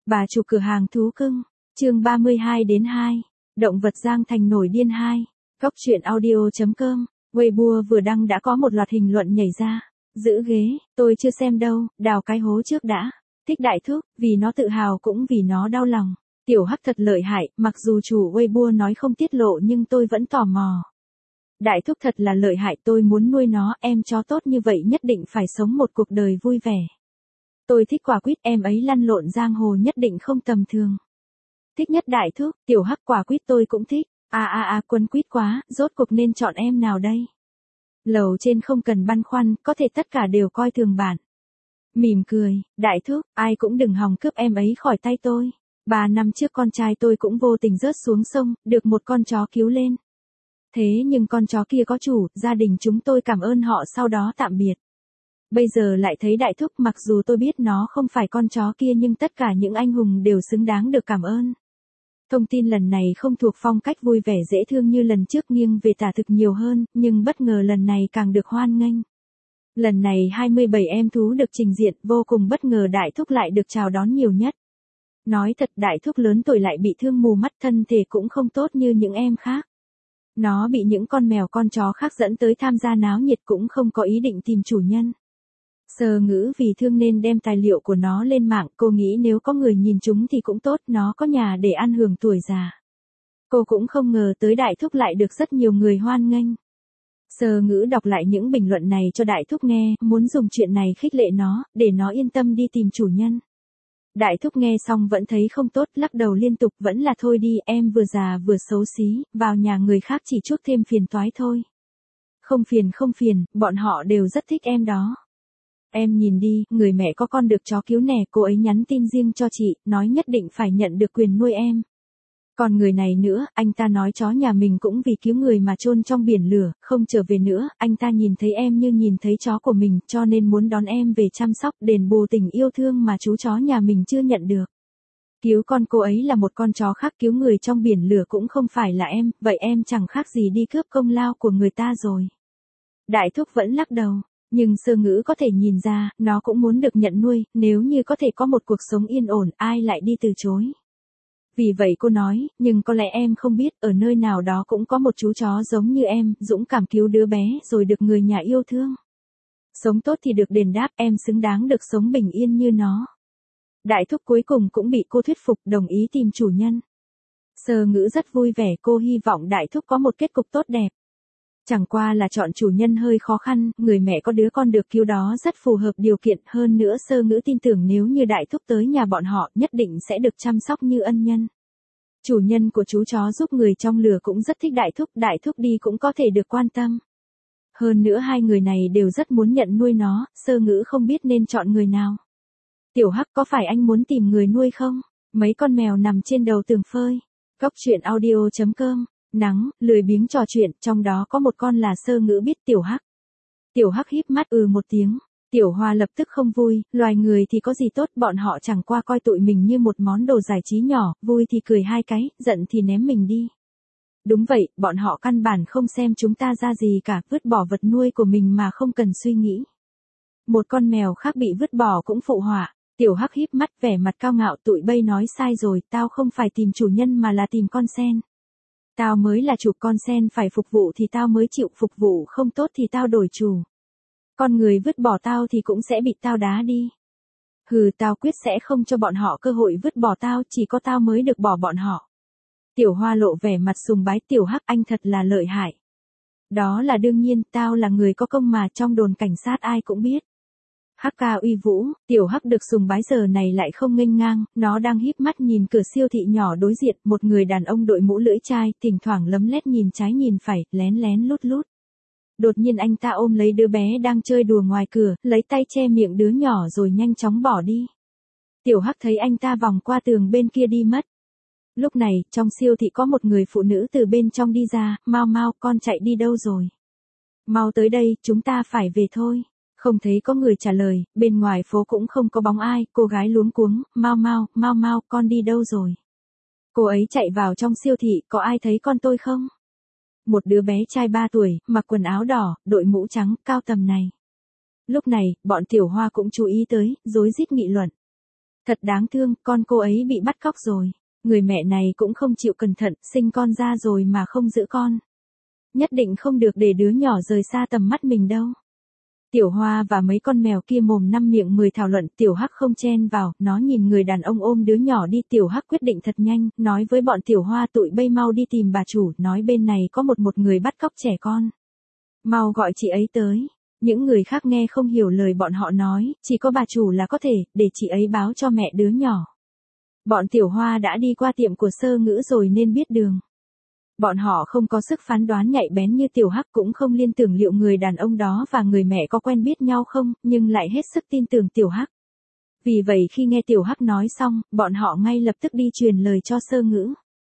Bà chủ cửa hàng thú cưng, chương 32-2, động vật Giang Thành nổi điên 2, Cóc truyện audio.com, Weibo vừa đăng đã có một loạt hình luận nhảy ra, giữ ghế, tôi chưa xem đâu, đào cái hố trước đã, thích đại thúc, vì nó tự hào cũng vì nó đau lòng, tiểu hắc thật lợi hại, mặc dù chủ Weibo nói không tiết lộ nhưng tôi vẫn tò mò. Đại thúc thật là lợi hại, tôi muốn nuôi nó, em chó tốt như vậy nhất định phải sống một cuộc đời vui vẻ. Tôi thích quả quýt, em ấy lăn lộn giang hồ nhất định không tầm thường. Thích nhất đại thúc, tiểu hắc quả quýt tôi cũng thích. Quấn quýt quá, rốt cuộc nên chọn em nào đây? Lầu trên không cần băn khoăn, có thể tất cả đều coi thường bạn. Mỉm cười, đại thúc, ai cũng đừng hòng cướp em ấy khỏi tay tôi. 3 năm trước con trai tôi cũng vô tình rớt xuống sông, được một con chó cứu lên. Thế nhưng con chó kia có chủ, gia đình chúng tôi cảm ơn họ sau đó tạm biệt. Bây giờ lại thấy đại thúc, mặc dù tôi biết nó không phải con chó kia nhưng tất cả những anh hùng đều xứng đáng được cảm ơn. Thông tin lần này không thuộc phong cách vui vẻ dễ thương như lần trước, nghiêng về tả thực nhiều hơn, nhưng bất ngờ lần này càng được hoan nghênh. Lần này 27 em thú được trình diện, vô cùng bất ngờ đại thúc lại được chào đón nhiều nhất. Nói thật, đại thúc lớn tuổi lại bị thương mù mắt, thân thể cũng không tốt như những em khác. Nó bị những con mèo con chó khác dẫn tới tham gia náo nhiệt, cũng không có ý định tìm chủ nhân. Sơ Ngữ vì thương nên đem tài liệu của nó lên mạng, cô nghĩ nếu có người nhìn chúng thì cũng tốt, nó có nhà để ăn hưởng tuổi già. Cô cũng không ngờ tới đại thúc lại được rất nhiều người hoan nghênh. Sơ Ngữ đọc lại những bình luận này cho đại thúc nghe, muốn dùng chuyện này khích lệ nó, để nó yên tâm đi tìm chủ nhân. Đại thúc nghe xong vẫn thấy không tốt, lắc đầu liên tục, vẫn là thôi đi, em vừa già vừa xấu xí, vào nhà người khác chỉ chuốc thêm phiền toái thôi. Không phiền, bọn họ đều rất thích em đó. Em nhìn đi, người mẹ có con được chó cứu nè, cô ấy nhắn tin riêng cho chị, nói nhất định phải nhận được quyền nuôi em. Còn người này nữa, anh ta nói chó nhà mình cũng vì cứu người mà chôn trong biển lửa, không trở về nữa, anh ta nhìn thấy em như nhìn thấy chó của mình, cho nên muốn đón em về chăm sóc, đền bù tình yêu thương mà chú chó nhà mình chưa nhận được. Cứu con cô ấy là một con chó khác, cứu người trong biển lửa cũng không phải là em, vậy em chẳng khác gì đi cướp công lao của người ta rồi. Đại thúc vẫn lắc đầu. Nhưng Sơ Ngữ có thể nhìn ra, nó cũng muốn được nhận nuôi, nếu như có thể có một cuộc sống yên ổn, ai lại đi từ chối. Vì vậy cô nói, nhưng có lẽ em không biết, ở nơi nào đó cũng có một chú chó giống như em, dũng cảm cứu đứa bé rồi được người nhà yêu thương. Sống tốt thì được đền đáp, em xứng đáng được sống bình yên như nó. Đại thúc cuối cùng cũng bị cô thuyết phục, đồng ý tìm chủ nhân. Sơ Ngữ rất vui vẻ, cô hy vọng đại thúc có một kết cục tốt đẹp. Chẳng qua là chọn chủ nhân hơi khó khăn, người mẹ có đứa con được cứu đó rất phù hợp điều kiện, hơn nữa Sơ Ngữ tin tưởng nếu như đại thúc tới nhà bọn họ nhất định sẽ được chăm sóc như ân nhân. Chủ nhân của chú chó giúp người trong lửa cũng rất thích đại thúc đi cũng có thể được quan tâm. Hơn nữa hai người này đều rất muốn nhận nuôi nó, Sơ Ngữ không biết nên chọn người nào. Tiểu Hắc, có phải anh muốn tìm người nuôi không? Mấy con mèo nằm trên đầu tường phơi. Cóc truyện audio.com. Nắng, lười biếng trò chuyện, trong đó có một con là Sơ Ngữ biết Tiểu Hắc. Tiểu Hắc híp mắt một tiếng. Tiểu Hoa lập tức không vui, loài người thì có gì tốt, bọn họ chẳng qua coi tụi mình như một món đồ giải trí nhỏ, vui thì cười hai cái, giận thì ném mình đi. Đúng vậy, bọn họ căn bản không xem chúng ta ra gì cả, vứt bỏ vật nuôi của mình mà không cần suy nghĩ. Một con mèo khác bị vứt bỏ cũng phụ họa. Tiểu Hắc híp mắt vẻ mặt cao ngạo, tụi bay nói sai rồi, tao không phải tìm chủ nhân mà là tìm con sen. Tao mới là chủ, con sen phải phục vụ thì tao mới chịu, phục vụ không tốt thì tao đổi chủ. Con người vứt bỏ tao thì cũng sẽ bị tao đá đi. Hừ, tao quyết sẽ không cho bọn họ cơ hội vứt bỏ tao, chỉ có tao mới được bỏ bọn họ. Tiểu Hoa lộ vẻ mặt sùng bái, Tiểu Hắc anh thật là lợi hại. Đó là đương nhiên, tao là người có công mà, trong đồn cảnh sát ai cũng biết. Hắc ca uy vũ, Tiểu Hắc được sùng bái giờ này lại không nghênh ngang, nó đang híp mắt nhìn cửa siêu thị nhỏ đối diện, một người đàn ông đội mũ lưỡi chai, thỉnh thoảng lấm lét nhìn trái nhìn phải, lén lén lút lút. Đột nhiên anh ta ôm lấy đứa bé đang chơi đùa ngoài cửa, lấy tay che miệng đứa nhỏ rồi nhanh chóng bỏ đi. Tiểu Hắc thấy anh ta vòng qua tường bên kia đi mất. Lúc này, trong siêu thị có một người phụ nữ từ bên trong đi ra, mau mau, con chạy đi đâu rồi? Mau tới đây, chúng ta phải về thôi. Không thấy có người trả lời, bên ngoài phố cũng không có bóng ai, cô gái luống cuống, mau mau, con đi đâu rồi? Cô ấy chạy vào trong siêu thị, có ai thấy con tôi không? Một đứa bé trai 3 tuổi, mặc quần áo đỏ, đội mũ trắng, cao tầm này. Lúc này, bọn Tiểu Hoa cũng chú ý tới, rối rít nghị luận. Thật đáng thương, con cô ấy bị bắt cóc rồi. Người mẹ này cũng không chịu cẩn thận, sinh con ra rồi mà không giữ con. Nhất định không được để đứa nhỏ rời xa tầm mắt mình đâu. Tiểu Hoa và mấy con mèo kia mồm năm miệng 10 thảo luận, Tiểu Hắc không chen vào, nó nhìn người đàn ông ôm đứa nhỏ đi. Tiểu Hắc quyết định thật nhanh, nói với bọn Tiểu Hoa tụi bay mau đi tìm bà chủ, nói bên này có một người bắt cóc trẻ con. Mau gọi chị ấy tới. Những người khác nghe không hiểu lời bọn họ nói, chỉ có bà chủ là có thể, để chị ấy báo cho mẹ đứa nhỏ. Bọn Tiểu Hoa đã đi qua tiệm của Sơ Ngữ rồi nên biết đường. Bọn họ không có sức phán đoán nhạy bén như Tiểu Hắc, cũng không liên tưởng liệu người đàn ông đó và người mẹ có quen biết nhau không, nhưng lại hết sức tin tưởng Tiểu Hắc. Vì vậy khi nghe Tiểu Hắc nói xong, bọn họ ngay lập tức đi truyền lời cho Sơ Ngữ.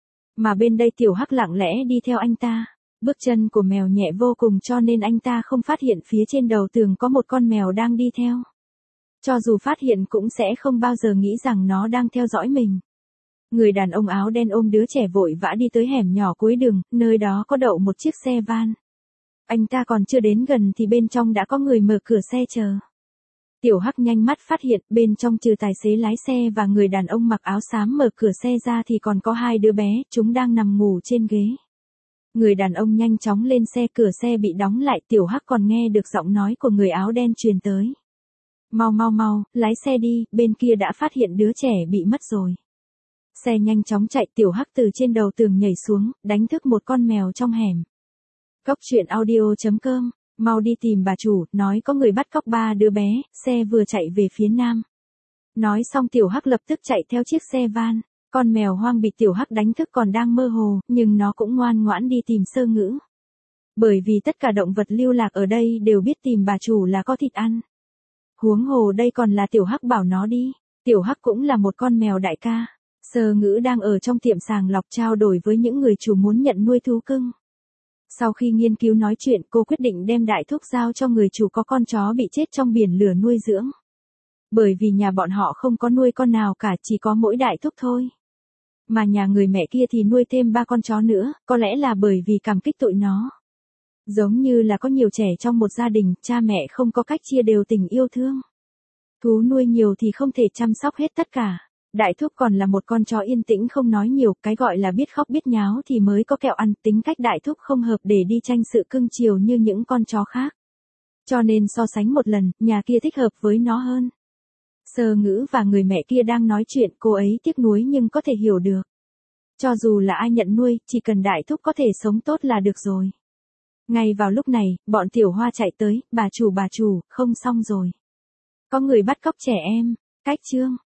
Mà bên đây Tiểu Hắc lặng lẽ đi theo anh ta. Bước chân của mèo nhẹ vô cùng cho nên anh ta không phát hiện phía trên đầu tường có một con mèo đang đi theo. Cho dù phát hiện cũng sẽ không bao giờ nghĩ rằng nó đang theo dõi mình. Người đàn ông áo đen ôm đứa trẻ vội vã đi tới hẻm nhỏ cuối đường, nơi đó có đậu một chiếc xe van. Anh ta còn chưa đến gần thì bên trong đã có người mở cửa xe chờ. Tiểu Hắc nhanh mắt phát hiện bên trong trừ tài xế lái xe và người đàn ông mặc áo xám mở cửa xe ra thì còn có hai đứa bé, chúng đang nằm ngủ trên ghế. Người đàn ông nhanh chóng lên xe, cửa xe bị đóng lại, Tiểu Hắc còn nghe được giọng nói của người áo đen truyền tới. Mau mau mau, lái xe đi, bên kia đã phát hiện đứa trẻ bị mất rồi. Xe nhanh chóng chạy, Tiểu Hắc từ trên đầu tường nhảy xuống, đánh thức một con mèo trong hẻm. Cốc truyện audio.com, mau đi tìm bà chủ, nói có người bắt cóc 3 đứa bé, xe vừa chạy về phía nam. Nói xong Tiểu Hắc lập tức chạy theo chiếc xe van. Con mèo hoang bị Tiểu Hắc đánh thức còn đang mơ hồ, nhưng nó cũng ngoan ngoãn đi tìm Sơ Ngữ. Bởi vì tất cả động vật lưu lạc ở đây đều biết tìm bà chủ là có thịt ăn. Huống hồ đây còn là Tiểu Hắc bảo nó đi. Tiểu Hắc cũng là một con mèo đại ca. Sơ Ngữ đang ở trong tiệm sàng lọc trao đổi với những người chủ muốn nhận nuôi thú cưng. Sau khi nghiên cứu nói chuyện, cô quyết định đem đại thúc giao cho người chủ có con chó bị chết trong biển lửa nuôi dưỡng. Bởi vì nhà bọn họ không có nuôi con nào cả, chỉ có mỗi đại thúc thôi. Mà nhà người mẹ kia thì nuôi thêm 3 con chó nữa, có lẽ là bởi vì cảm kích tụi nó. Giống như là có nhiều trẻ trong một gia đình, cha mẹ không có cách chia đều tình yêu thương. Thú nuôi nhiều thì không thể chăm sóc hết tất cả. Đại thúc còn là một con chó yên tĩnh không nói nhiều, cái gọi là biết khóc biết nháo thì mới có kẹo ăn, tính cách đại thúc không hợp để đi tranh sự cưng chiều như những con chó khác. Cho nên so sánh một lần, nhà kia thích hợp với nó hơn. Sơ Ngữ và người mẹ kia đang nói chuyện, cô ấy tiếc nuối nhưng có thể hiểu được. Cho dù là ai nhận nuôi, chỉ cần đại thúc có thể sống tốt là được rồi. Ngay vào lúc này, bọn Tiểu Hoa chạy tới, bà chủ, không xong rồi. Có người bắt cóc trẻ em. Cách chương